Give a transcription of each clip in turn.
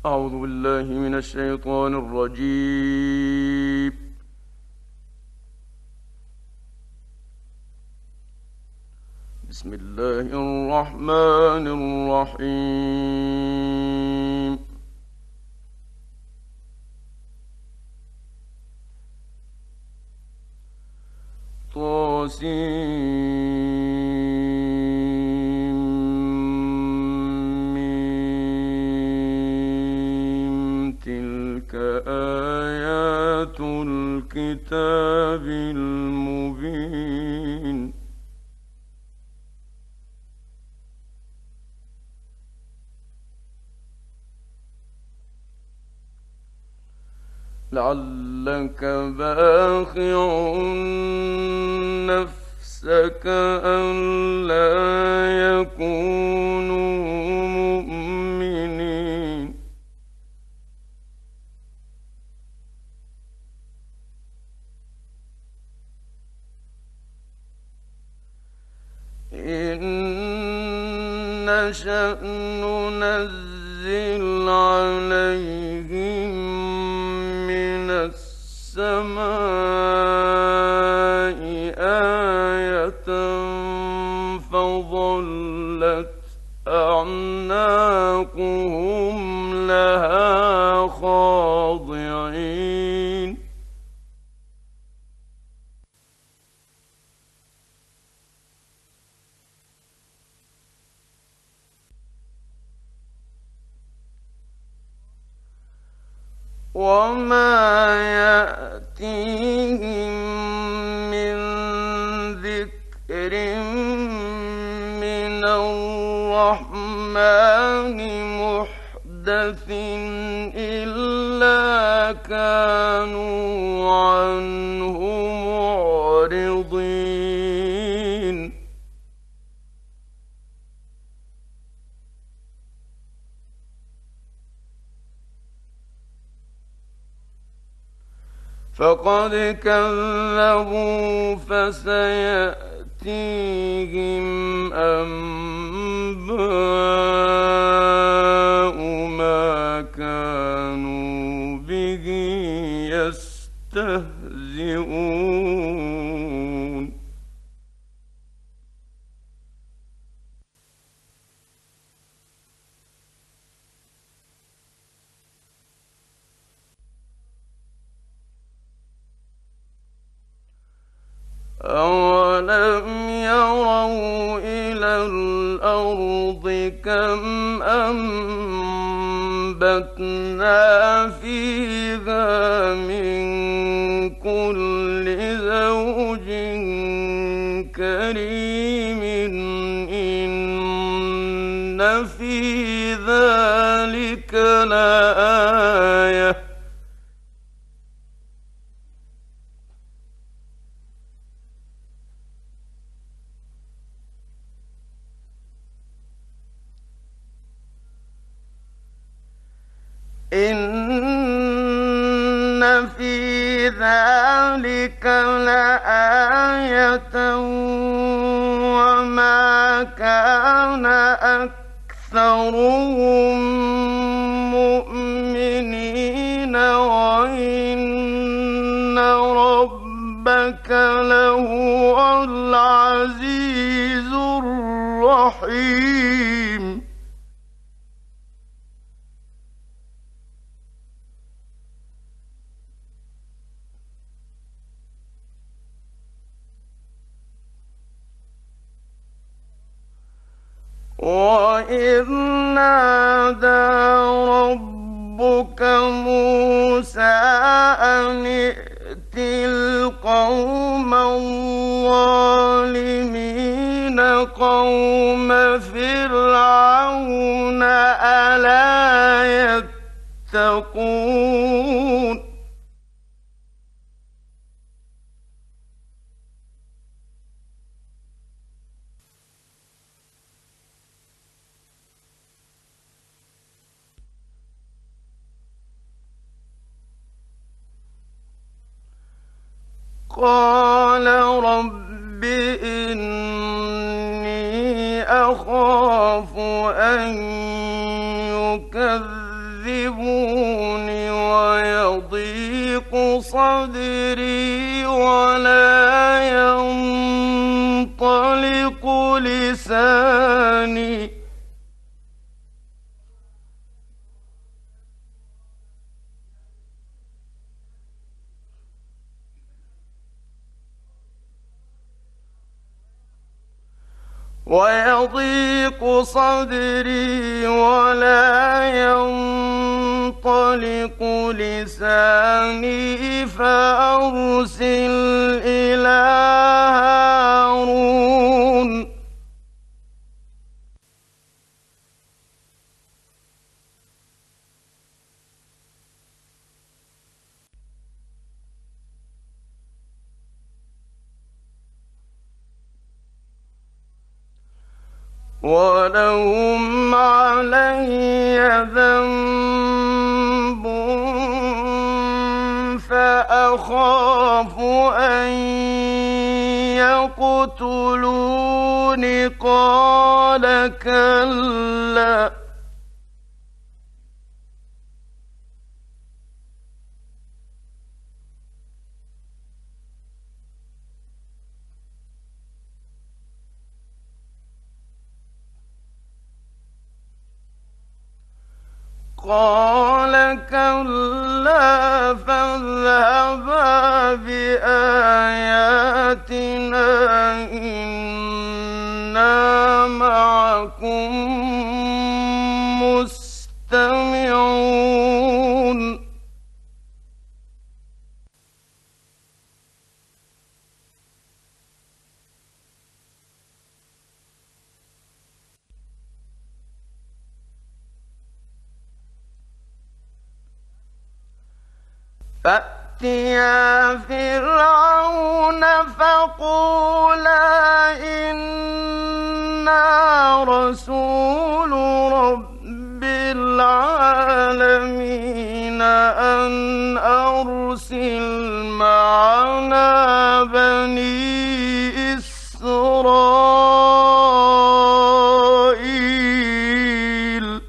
أعوذ بالله من الشيطان الرجيم. بسم الله الرحمن الرحيم. طاسيم تلك آيات الكتاب المبين. لعلك باخع نفسك ألا يكونوا مؤمنين. إن نشأ ننزل عليهم من السماء آية فظلت أعناقهم لها خاضعين. وما يأتيهم من ذكر من الرحمن محدث إلا كانوا عنه معرضين. فقد كذبوا فسيأتيهم أنباء ما كانوا به يستهزئون. أولم يروا إلى الأرض كم أنبتنا فيها من كل زوج كريم إن في ذلك لآية. إن في ذلك لآية وما كان أكثرهم مؤمنين وإن ربك لهو العزيز الرحيم. وإذ نادى ربك موسى أن ائت القوم الظالمين قوم فرعون ألا يتقون. قال رب إني أخاف أن يكذبون ويضيق صدري ولا ينطلق لساني فأرسل إلى هارون ولهم علي ذنب فأخاف أن يقتلون قال كلا فاذهبا بآياتنا إنا معكم مستمعون فأتيا فرعون فقولا إنا رسول رب العالمين أن أرسل معنا بني إسرائيل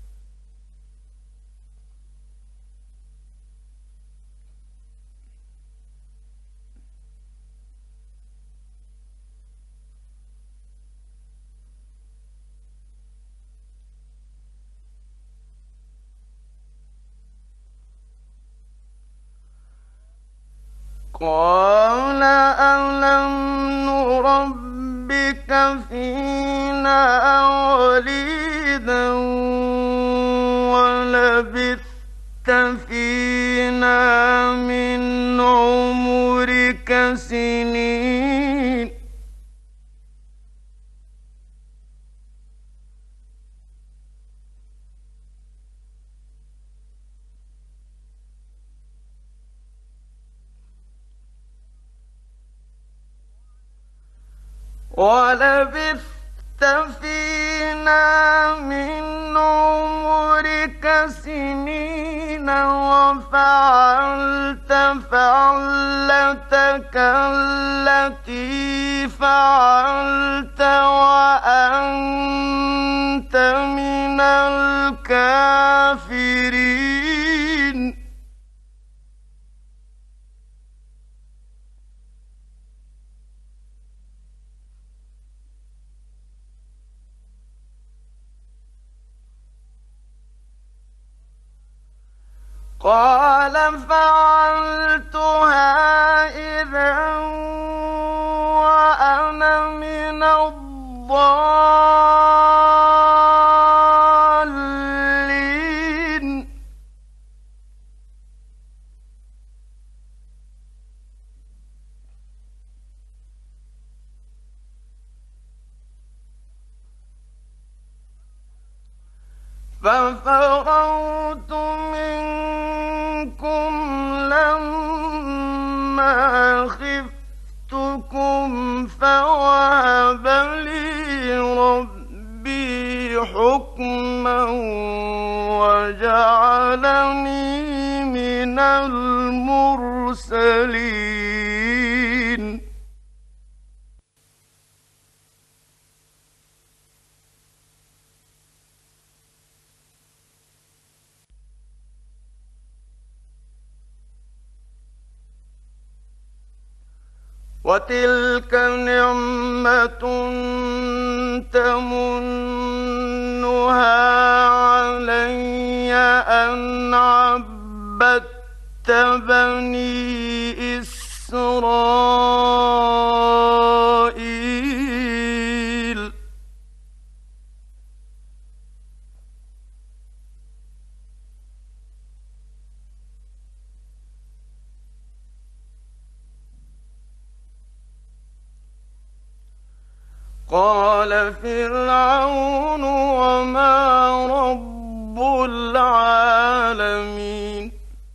قال ألم نربك فينا وليدا ولبثت فينا من عمرك سنين ولبثت فينا من عمرك سنين وفعلت فعلتك التي فعلت وأنت من الكافرين قال فعلتها إذا وأنا من الضالين ففررت منكم لما خفتكم فوهب لي ربي حكما وجعلني من المرسلين وتلك نعمة تمنها علي أن عبدت بني إسرائيل. قال فرعون وما رب العالمين.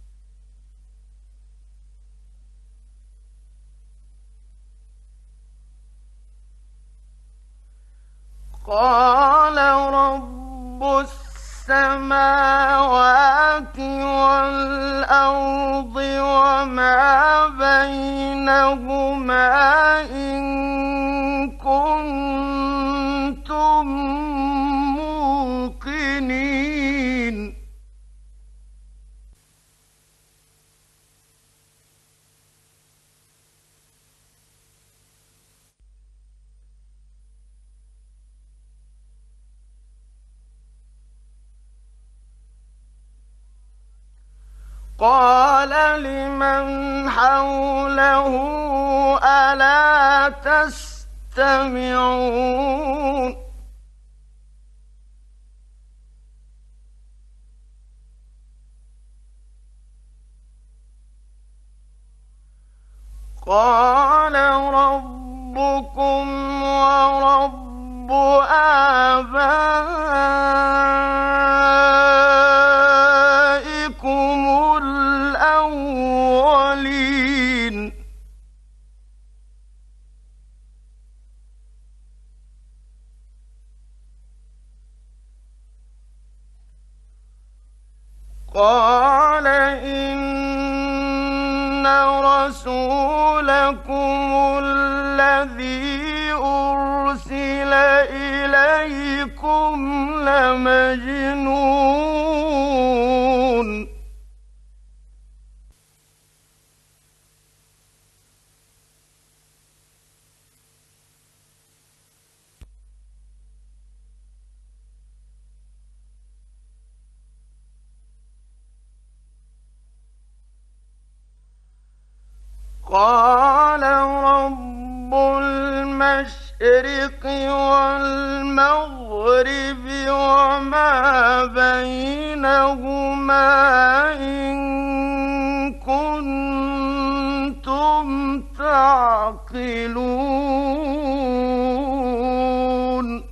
قال رب السماوات والأرض وما بينهما إن كنتم موقنين. قال لمن حوله ألا تستمعون. قال ربكم ورب آبائكم الأولين. قال إن رسولكم الذي أرسل إليكم لمجنون. قال رب المشرق والمغرب وما بينهما إن كنتم تعقلون.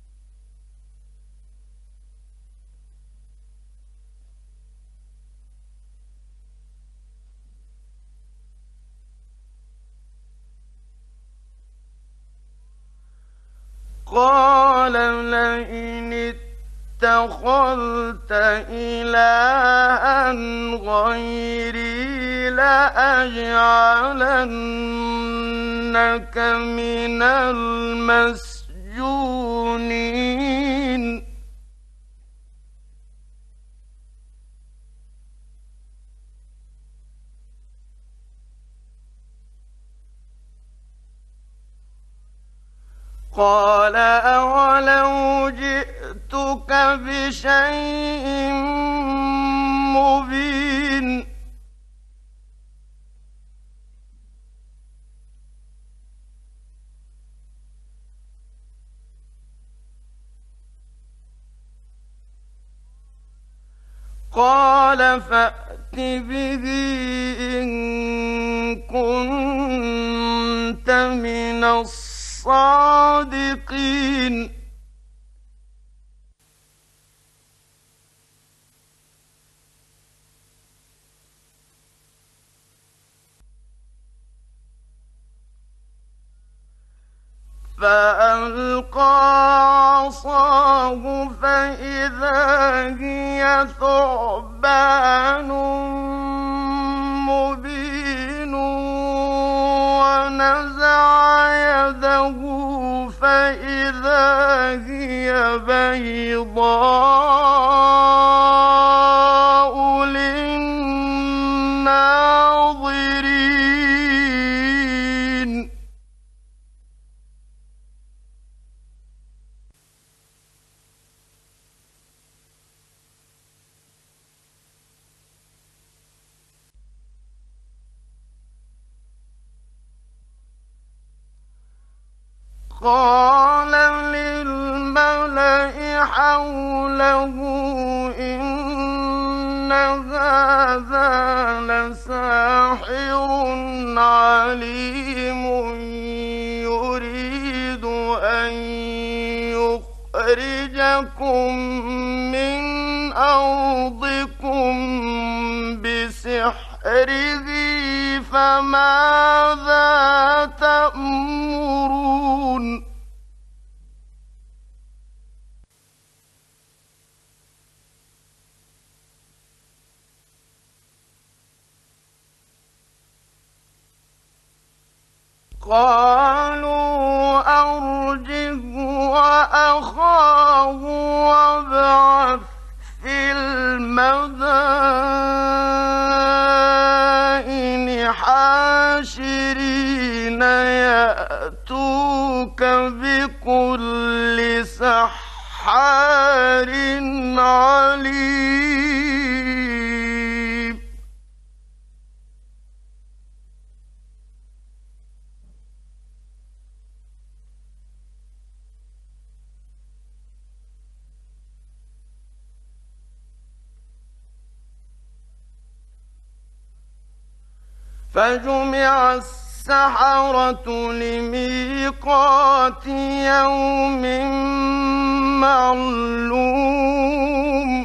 قال لئن اتخذت إلها غيري لأجعلنك من المسجونين. قال أولو جئتك بشيء مبين. قال فأت به إن كنت من الصادقين. فألقى عصاه فإذا هي ثعبان مبين ونزع يده فإذا هي بيضاء للناظرين. قال للملأ حوله إن هذا لساحر عليم يريد أن يخرجكم من أرضكم بسحره فماذا تأمرون قالوا أرجه وأخاه وابعث في المدائن حاشرين يأتوك بكل سحار عليم فجمع السحرة لميقات يوم معلوم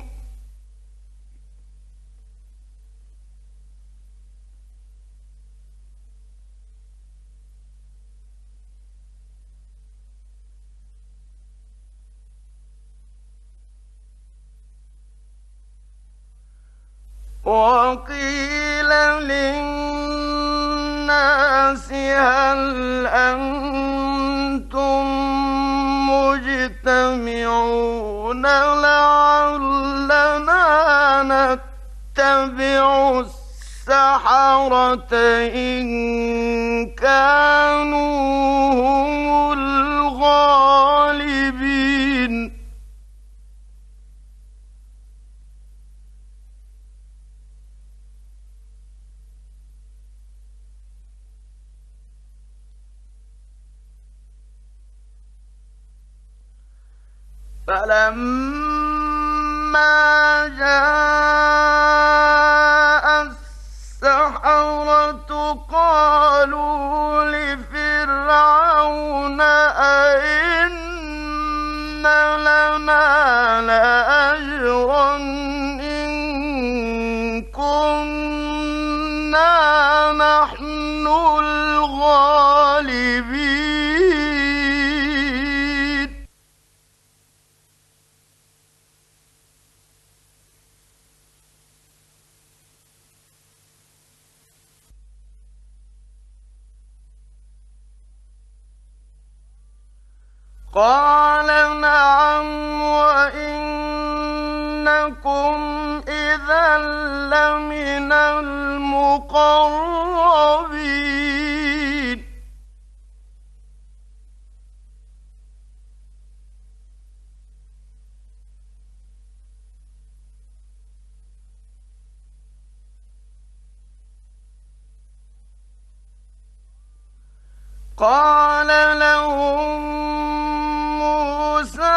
وقيل للناس هل أنتم مجتمعون لعلنا نتبع السحرة إن كانوا هم الغالبين فلما جاء السحرة قالوا لفرعون أئن لنا لأجرا إن كنا نحن الغالبين قال نعم وإنكم إذا لمن المقربين قال لهم موسى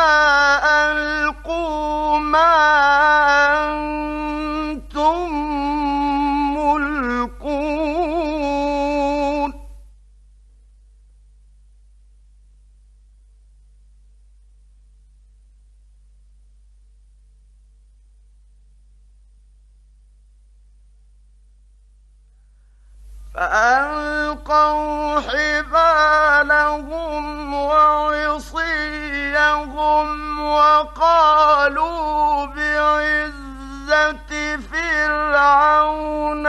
ألقوا ما أنتم ملقون فألقوا حبالهم وعصيهم وقالوا بعزة فرعون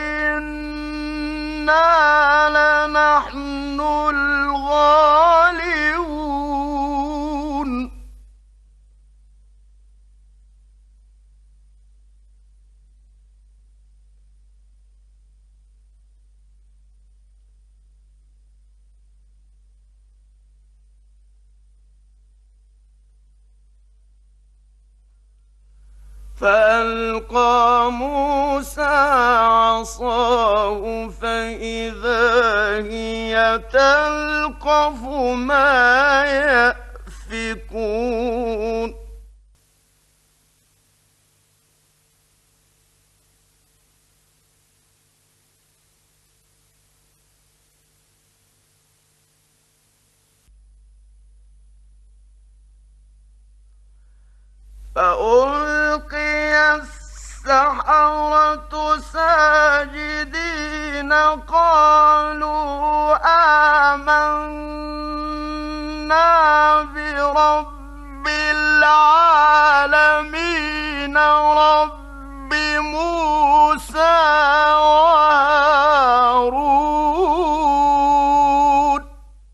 إنا لنحن الغالبون فألقى موسى عصاه فإذا هي تلقف ما يأفكون فألقي السحرة ساجدين قالوا آمنا برب العالمين رب موسى وهارون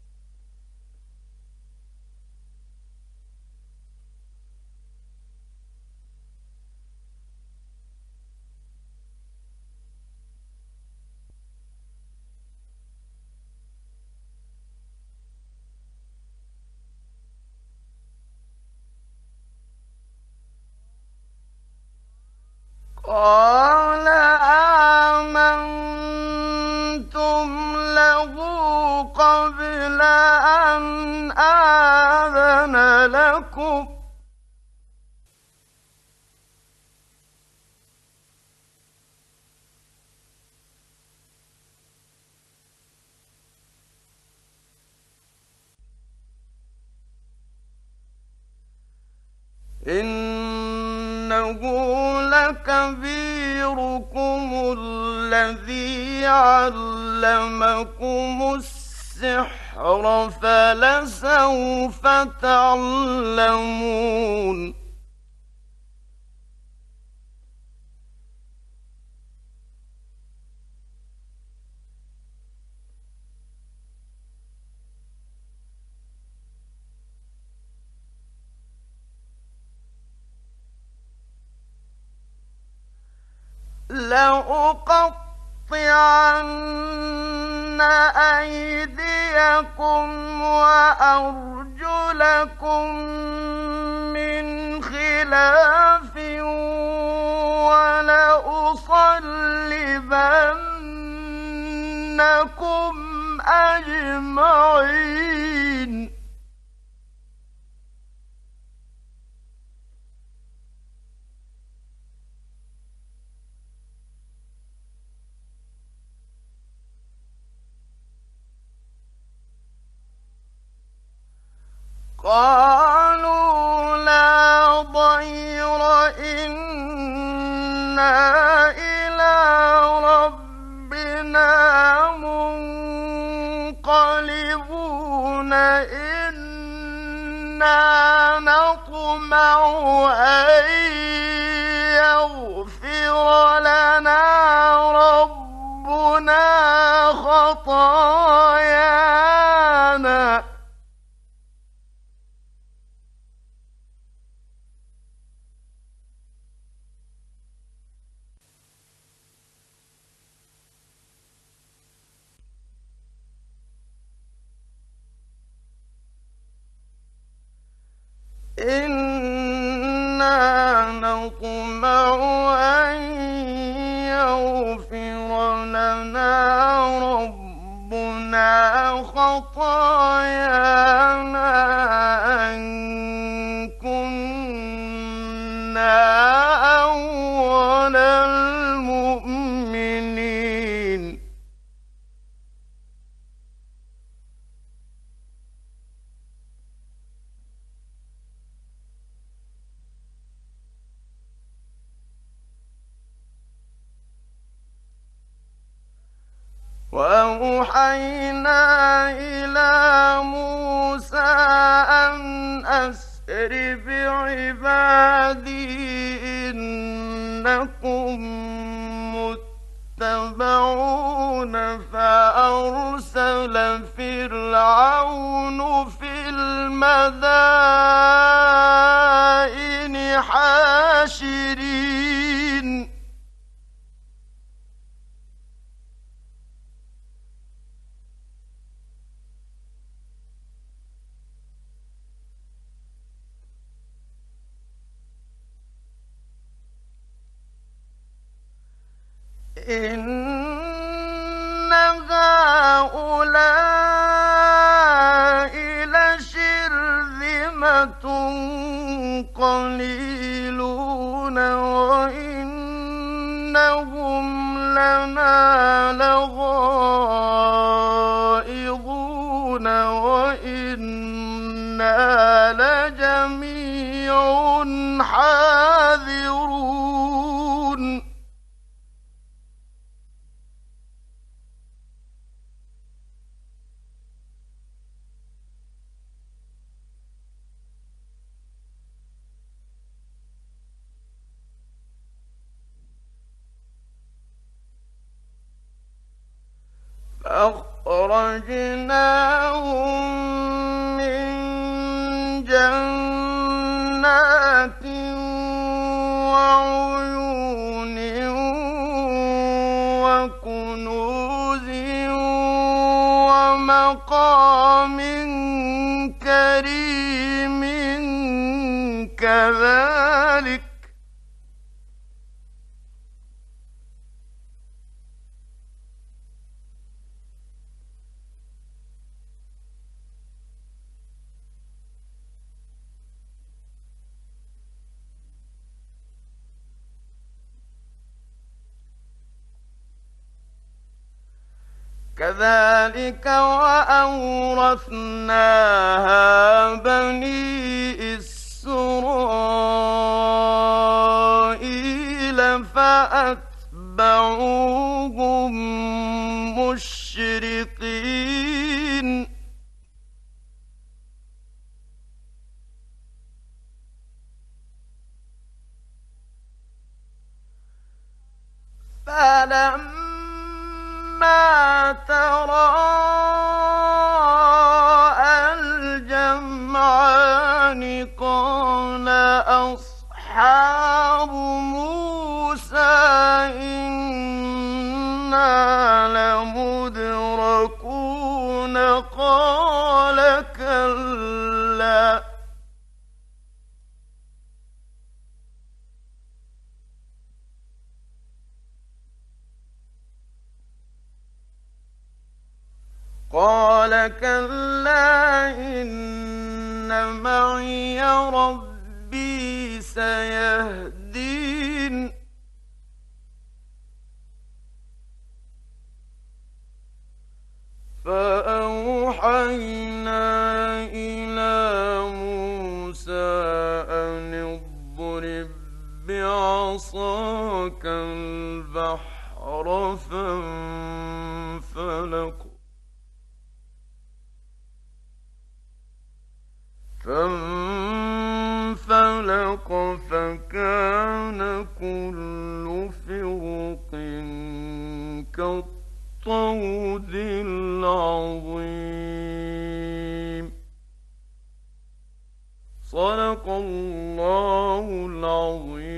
قال آمنتم له قبل أن آذن لكم إنه لكبيركم الذي علمكم السحر فلسوف تعلمون لأقطعن أيديكم وأرجلكم من خلاف ولأصلبنكم أجمعين قالوا لا ضير إنا إلى ربنا منقلبون إنا نطمع أن يغفر لنا ربنا خطايانا إنا نطمع أن يغفر لنا ربنا خطايانا أن كنا أول المؤمنين وأوحينا إلى موسى أن أسر بعبادي إنكم متبعون فأرسل فرعون في المدائن حاشرين إن هؤلاء لشرذمة قليلون وإنهم لنا لغائظون وإنا لجميع حاذرون فأخرجناهم من جنات وعيون وكنوز ومقام كريم كذلك كذلك وأورثناها بني إسرائيل فأتبعوهم مشرقين فلما تراءى الجمعان قال أصحاب موسى إنا لمدركون قال كلا إن معي ربي سيهدين فأوحينا إلى موسى أن اضرب بعصاك البحر فانفلق فكان كل فرق كالطود العظيم صدق الله العظيم.